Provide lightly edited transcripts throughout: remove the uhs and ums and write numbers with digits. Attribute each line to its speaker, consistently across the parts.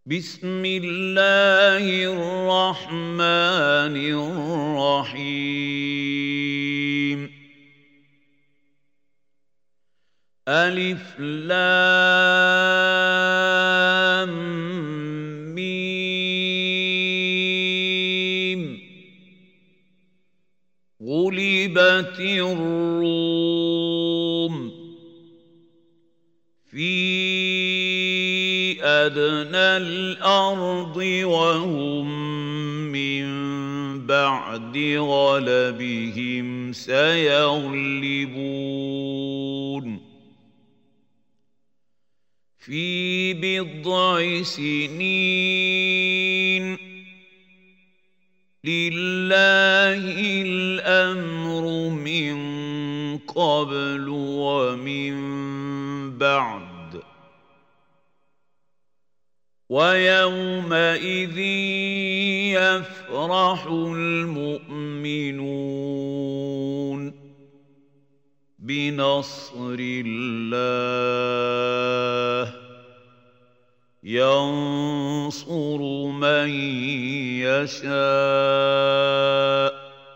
Speaker 1: بسم الله الرحمن الرحيم ألف لام ميم غلبت الروم في أدنى الأرض وهم من بعد غلبهم سيغلبون في بضع سنين لله الأمر من قبل ومن بعد ويومئذ يفرح المؤمنون بنصر الله ينصر من يشاء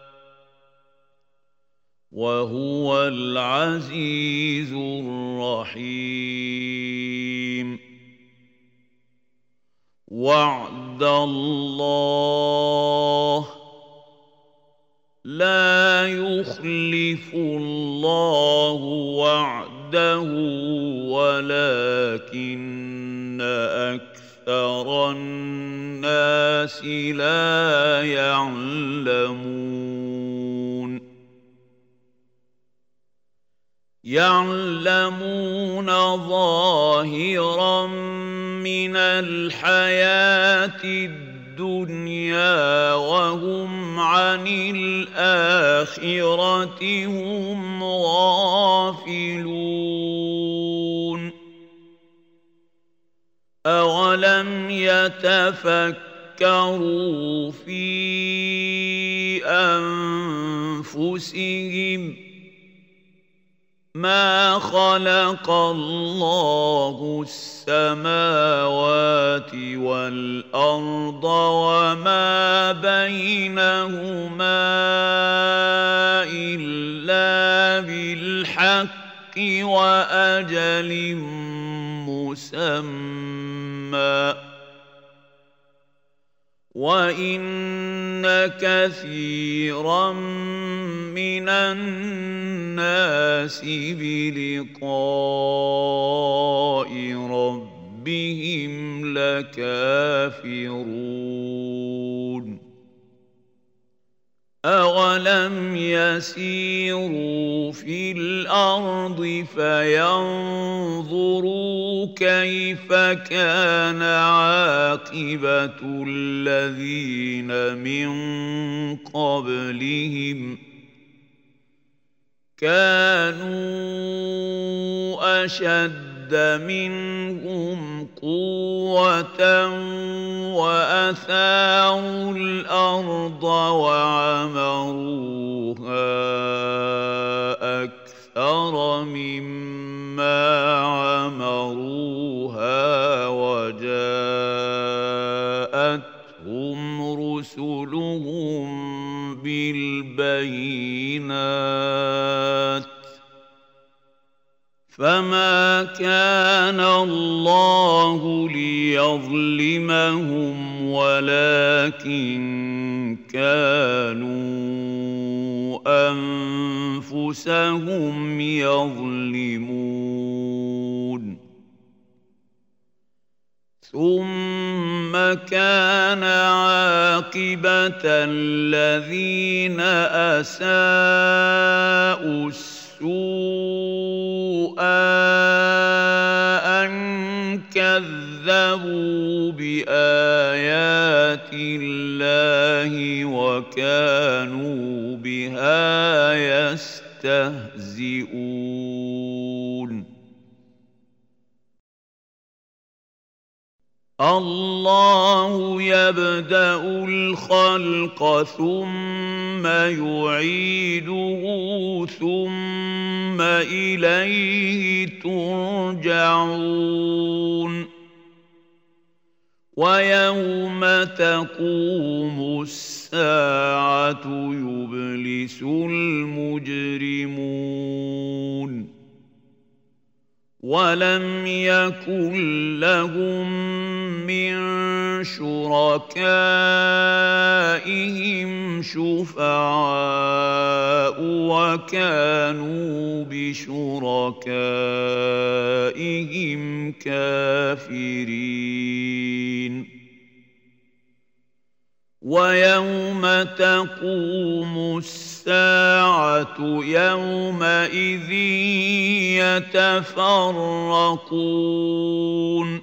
Speaker 1: وهو العزيز الرحيم وعد الله لا يخلف الله وعده ولكن أكثر الناس لا يعلمون ظاهرا من الحياة الدنيا وهم عن الآخرة هم غافلون أولم يتفكروا في أنفسهم ما خلق الله السماوات والأرض وما بينهما إلا بالحق وأجل مسمى وإن كثيرا من الناس بلقاء ربهم لكافرون أولم يسيروا في الأرض فينظروا كيف كان عاقبة الذين من قبلهم كانوا أشد منهم قوة وأثاروا الأرض وعمروها أكثر مما عمروها وجاءتهم رسلهم بالبينات فما كان الله ليظلمهم ولكن كانوا أنفسهم يظلمون ثم كان عاقبة الذين أساءوا السوء أن كذبوا بآيات الله وكانوا بها يستهزئون الله يبدأ الخلق ثم يعيده ثم إليه ترجعون ويوم تقوم الساعة يبلس المجرمون ولم يكن لهم من شركائهم شفعاء وكانوا بشركائهم كافرين ويوم تقوم الساعة يومئذ يتفرقون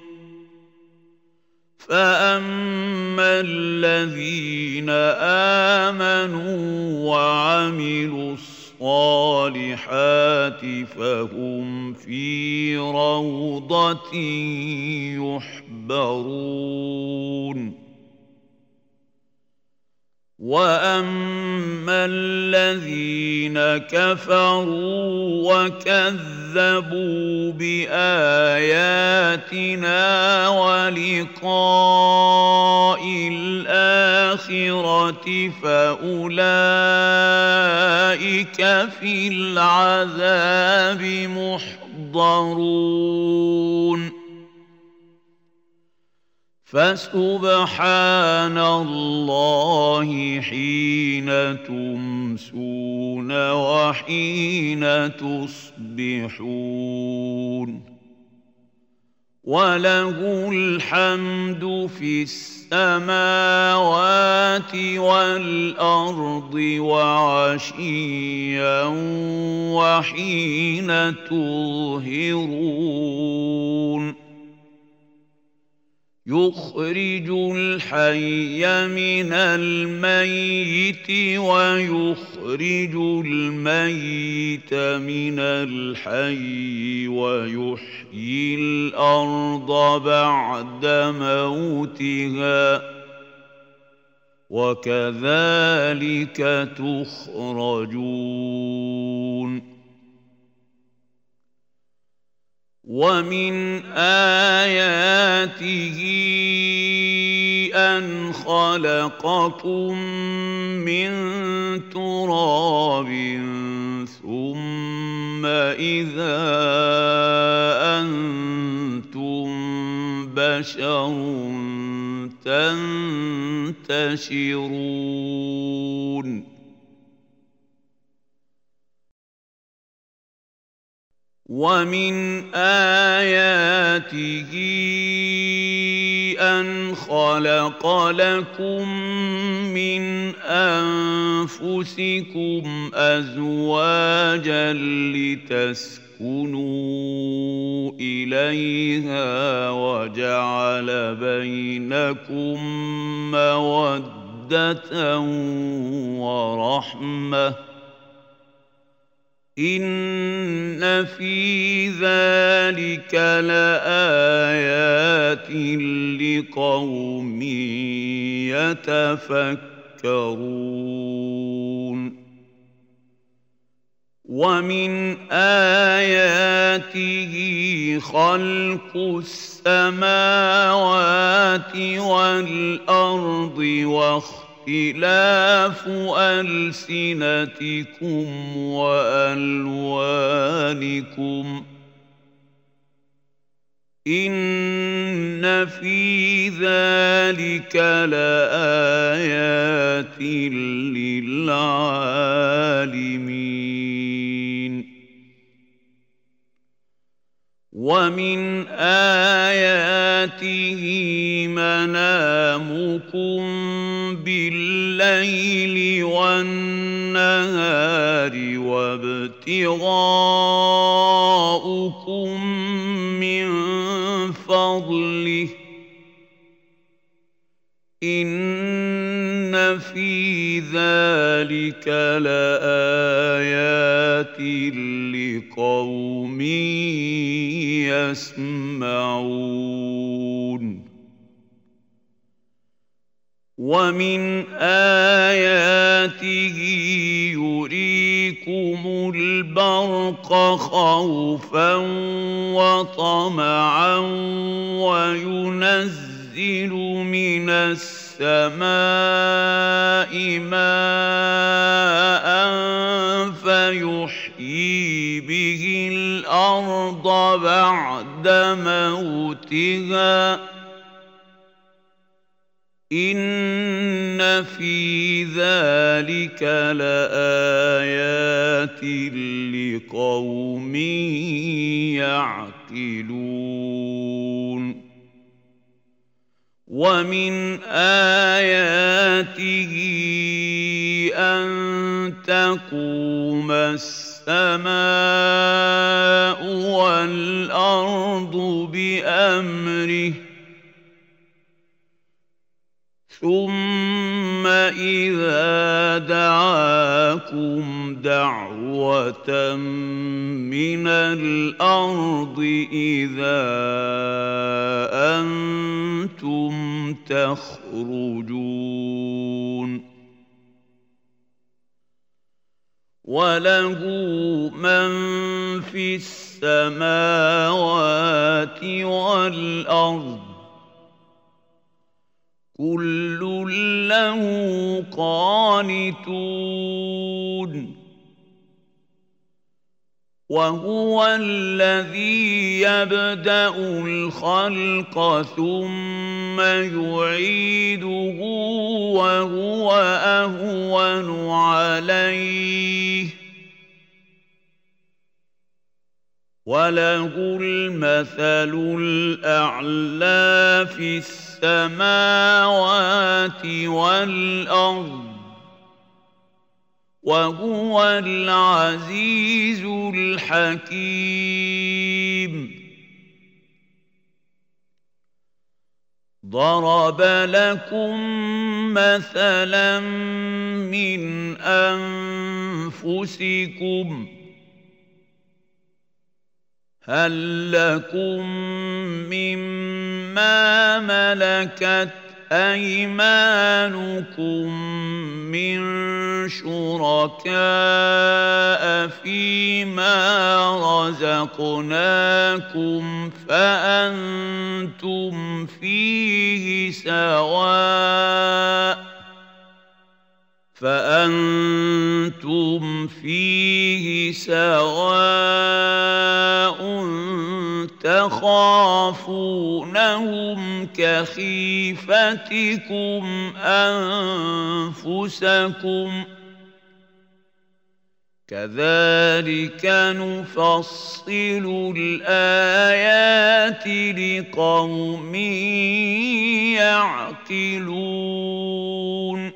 Speaker 1: فأما الذين آمنوا وعملوا الصالحات فهم في روضة يحبرون وأما الذين كفروا وكذبوا بآياتنا ولقاء الآخرة فأولئك في العذاب محضرون فسبحان الله حين تمسون وحين تصبحون وله الحمد في السماوات والأرض وعشيا وحين تظهرون يخرج الحي من الميت ويخرج الميت من الحي ويحيي الأرض بعد موتها وكذلك تخرجون ومن آياته أن خلقكم من تراب ثم إذا أنتم بشر تنتشرون ومن آياته أن خلق لكم من أنفسكم أزواجا لتسكنوا إليها وجعل بينكم مودة ورحمة إن في ذلك لآيات لقوم يتفكرون ومن آياته خلق السماوات والأرض واختلاف ألسنتكم وألوانكم إن في ذلك لآيات للعالمين ومن آياته منامكم بالليل والنهار وابتغاؤكم من فضله إن في ذلك لآيات لقوم يسمعون ومن آياته يريكم البرق خوفا وطمعا وينزل ينزل من السماء ماء فيحيي به الأرض بعد موتها إن في ذلك لآيات لقوم يعقلون ومن آياته أن تقوم السماء والأرض بأمره ثم إذا دعاكم دعوة من الأرض إذا أنتم تخرجون وله من في السماوات والأرض كل له قانتون وهو الذي يبدأ الخلق ثم يعيده وهو أهون عليه وله المثل الأعلى في السماوات والأرض وهو العزيز الحكيم ضرب لكم مثلا من أنفسكم هل لكم مما ملكت أيمانكم من شركاء فيما رزقناكم فأنتم فيه سواء تخافونهم كخيفتكم أنفسكم كذلك نفصل الآيات لقوم يعقلون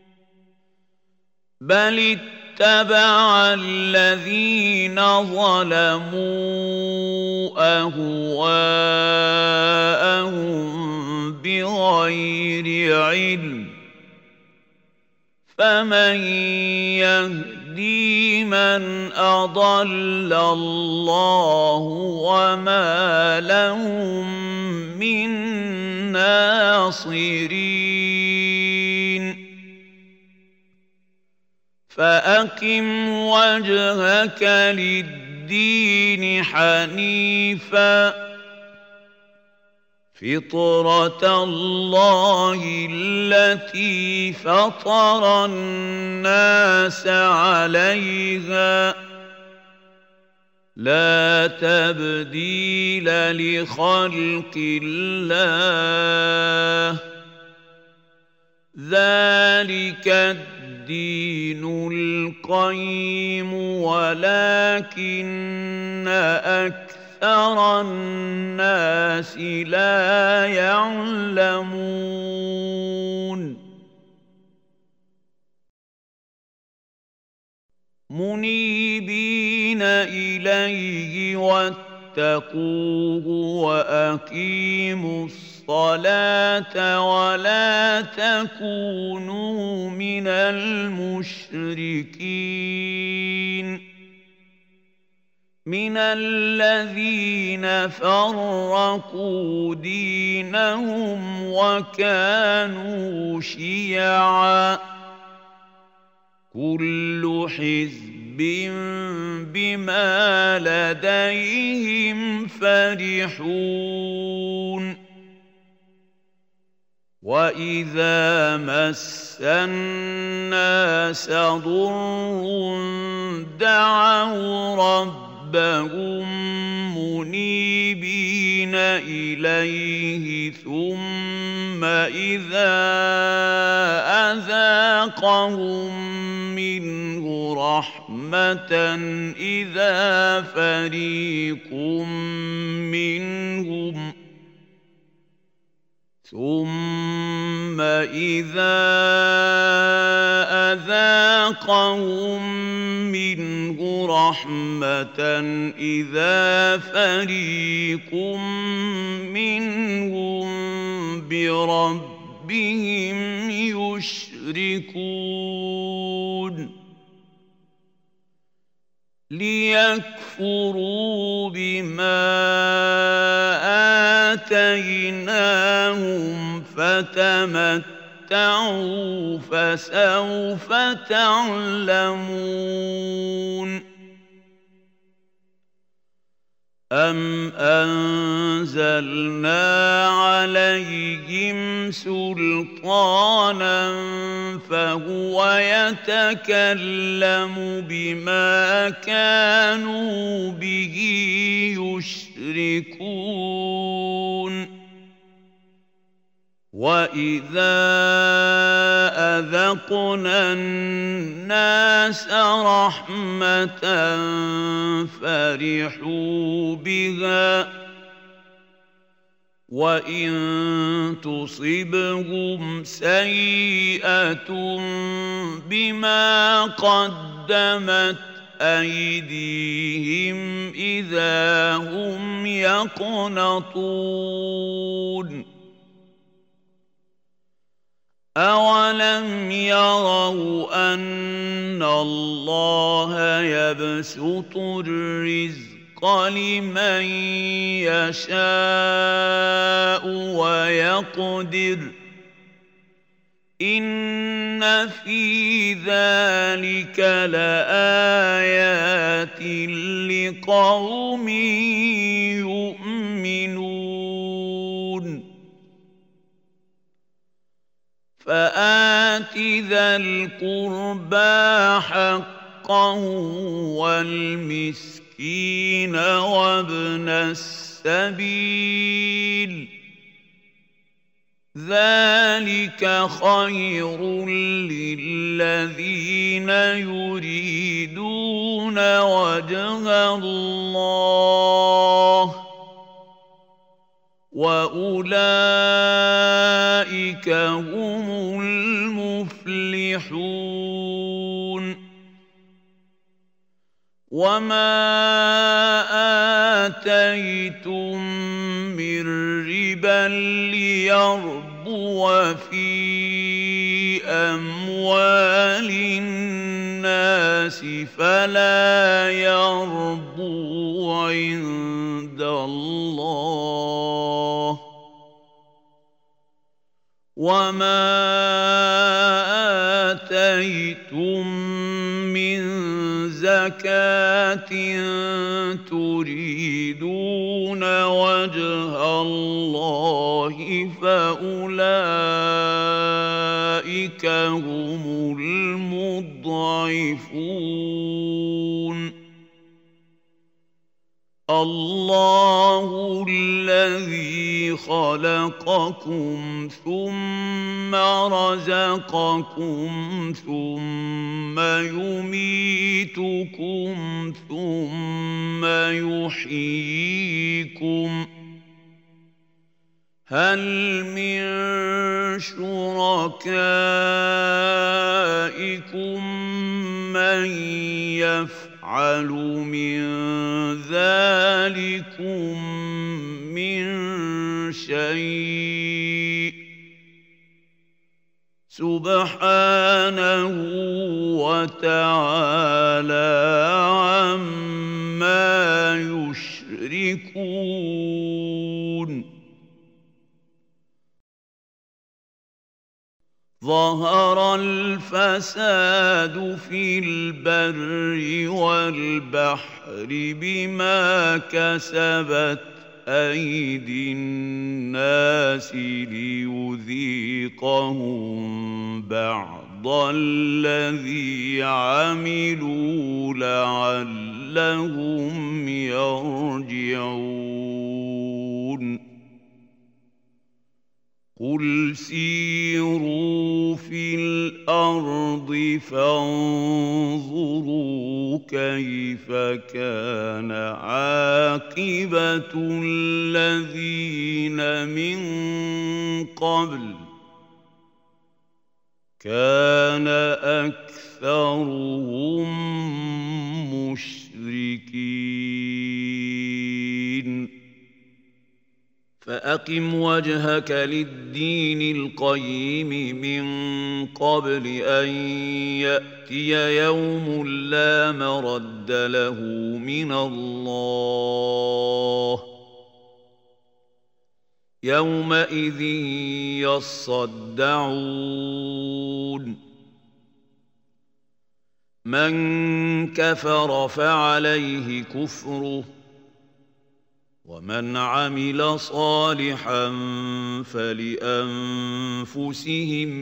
Speaker 1: بل اتبع الذين ظلموا أهواءهم بغير علم فمن يهدي من أضل الله وما لهم من ناصرين فأقم وجهك للدين حنيفا فطرة الله التي فطر الناس عليها لا تبديل لخلق الله ذلك الدين القيم ولكن أكثر الناس لا يعلمون منيبين إليه واتقوه وأقيموا الصلاة ولا تكونوا من المشركين من الذين فرقوا دينهم وكانوا شيعا كل حزب بما لديهم فرحون وَإِذَا مَسَّ النَّاسَ ضُرٌّ دَعَوْا رَبَّهُم مُّنِيبِينَ إِلَيْهِ ثُمَّ إِذَا أَذَاقَهُم مِّنْهُ رَحْمَةً إِذَا فَرِيقٌ منهم بربهم يشركون ليكفروا بما آتيناهم فتمتعوا فسوف تعلمون أَمْ أَنزَلْنَا عَلَيْهِمْ سُلْطَانًا فَهُوَ يَتَكَلَّمُ بِمَا كَانُوا بِهِ يُشْرِكُونَ وَإِذَا أَذَقْنَا النَّاسَ رَحْمَةً فَرِحُوا بِهَا وَإِن تُصِبْهُمْ سَيِّئَةٌ بِمَا قَدَّمَتْ أَيْدِيهِمْ إِذَا هُمْ يَقْنَطُونَ أَوَلَمْ يَرَوْا أَنَّ اللَّهَ يَبْسُطُ الرِّزْقَ لِمَن يَشَاءُ وَيَقْدِرُ إِنَّ فِي ذَلِكَ لَآيَاتٍ لِقَوْمٍ يُؤْمِنُونَ فآت ذا القربى حقه والمسكين وابن السبيل ذلك خير للذين يريدون وجه الله وأولئك هم المفلحون وما آتيتم من ربا ليربو في أموال الناس فلا يربو عند الله وما آتيتم من زكاة تريدون وجه الله فأولئك هم المضعفون الله الذي خلقكم ثم رزقكم ثم يميتكم ثم يحييكم هل من شركائكم من يفعل من ذلكم من شيء سبحانه وتعالى عما يشركون ظهر الفساد في البر والبحر بما كسبت أيدي الناس ليذيقهم بعض الذي عملوا لعلهم يرجعون قل سيروا في الأرض فانظروا كيف كان عاقبة الذين من قبل كان أكثرهم مشركين فأقم وجهك للدين القيم من قبل أن يأتي يوم لا مرد له من الله يومئذ يصدعون من كفر فعليه كفره ومن عمل صالحا فلأنفسهم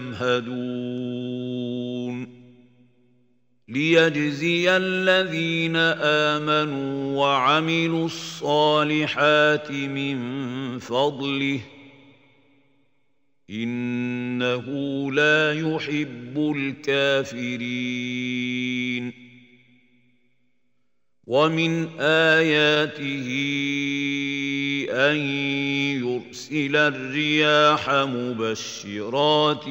Speaker 1: يمهدون ليجزي الذين آمنوا وعملوا الصالحات من فضله إنه لا يحب الكافرين ومن آياته أن يرسل الرياح مبشرات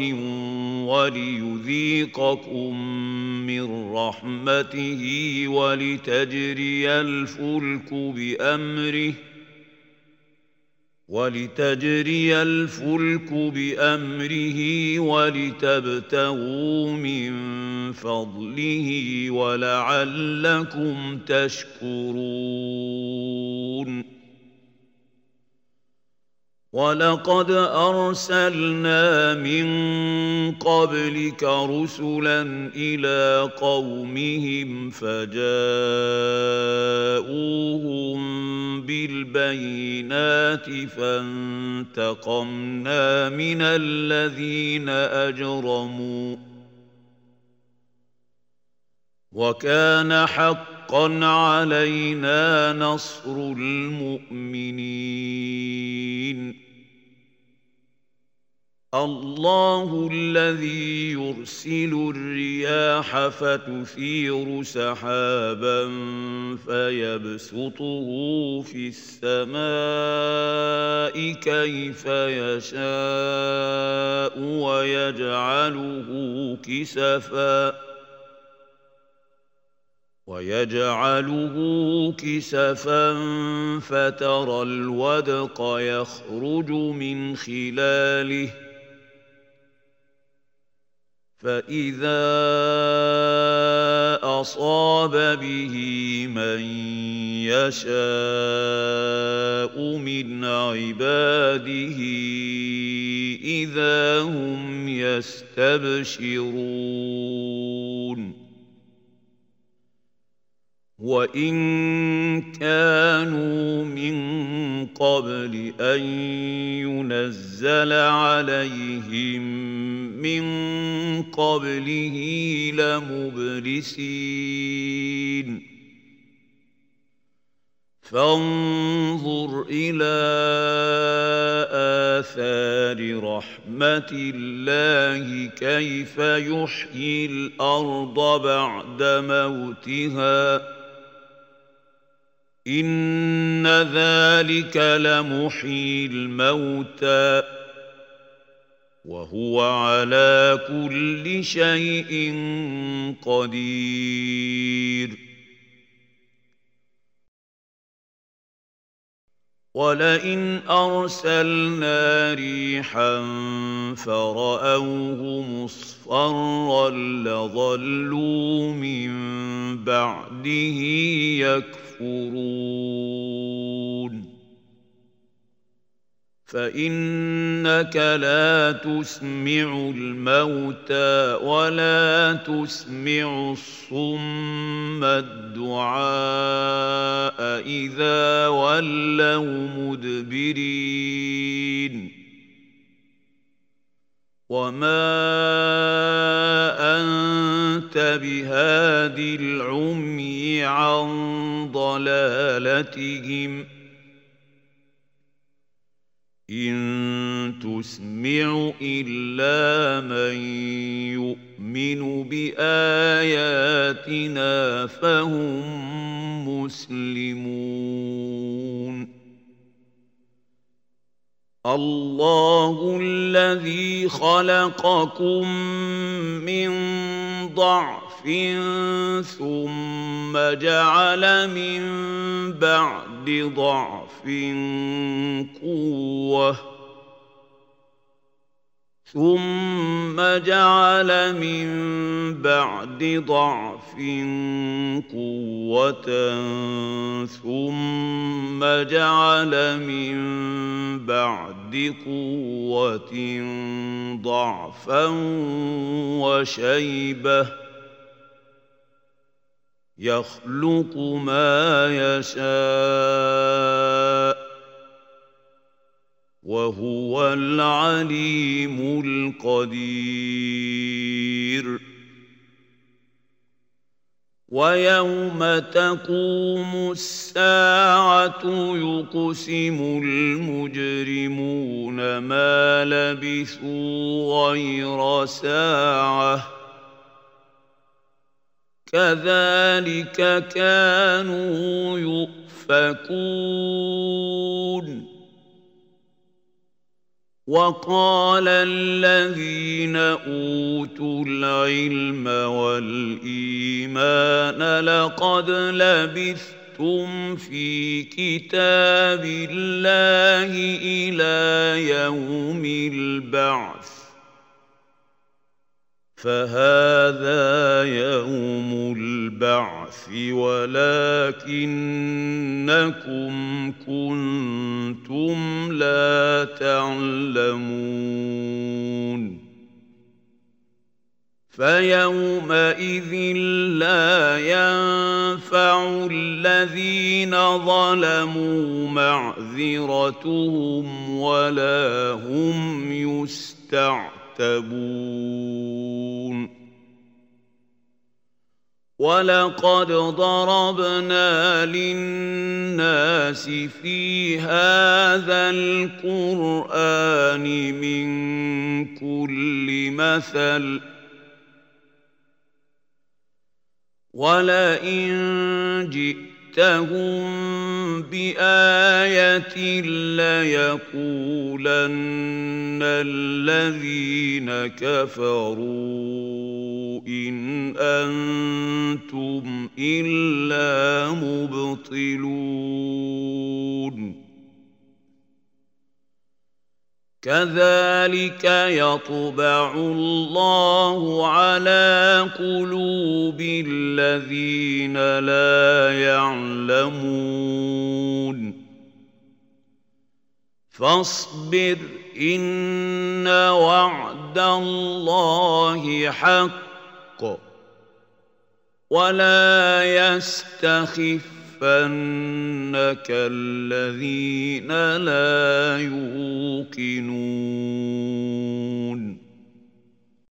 Speaker 1: وليذيقكم من رحمته ولتجري الفلك بأمره ولتبتغوا من فضله ولعلكم تشكرون ولقد أرسلنا من قبلك رسلا إلى قومهم فجاءوهم بالبينات فانتقمنا من الذين أجرموا وكان حقا علينا نصر المؤمنين الله الذي يرسل الرياح فتثير سحابا فيبسطه في السماء كيف يشاء ويجعله كسفا فترى الودق يخرج من خلاله فإذا أصاب به من يشاء من عباده إذا هم يستبشرون وإن كانوا من قبل أن ينزل عليهم من قبله لمبلسين فانظر إلى آثار رحمة الله كيف يحيي الأرض بعد موتها إن ذلك لمحيي الموتى وهو على كل شيء قدير ولئن أرسلنا ريحا فرأوه مصفرا لظلوا من بعده يكفرون فإنك لا تسمع الموتى ولا تسمع الصم الدعاء إذا ولوا مدبرين وما أنت بهاد العمي عن ضلالتهم إن تسمع إلا من يؤمن بآياتنا فهم مسلمون الله الذي خلقكم من ضعف ثم جعل من بعد ضعف قوة ثم جعل من بعد ضعف قوة ثم جعل من بعد قوة ضعفا وشيبة يخلق ما يشاء وهو العليم القدير ويوم تقوم الساعة يقسم المجرمون ما لبثوا غير ساعة كذلك كانوا يؤفكون وقال الذين أوتوا العلم والإيمان لقد لبثتم في كتاب الله إلى يوم البعث فهذا يوم البعث ولكنكم كنتم لا تعلمون فيومئذ لا ينفع الذين ظلموا معذرتهم ولا هم يستعتبون ولقد ضربنا للناس في هذا القرآن من كل مثل ولئن جئتهم بآية ليقولن الذين كفروا إن أنتم إلا مبطلون كذلك يطبع الله على قلوب الذين لا يعلمون فاصبر إن وعد الله حق ولا يستخفنك الذين لا يوقنون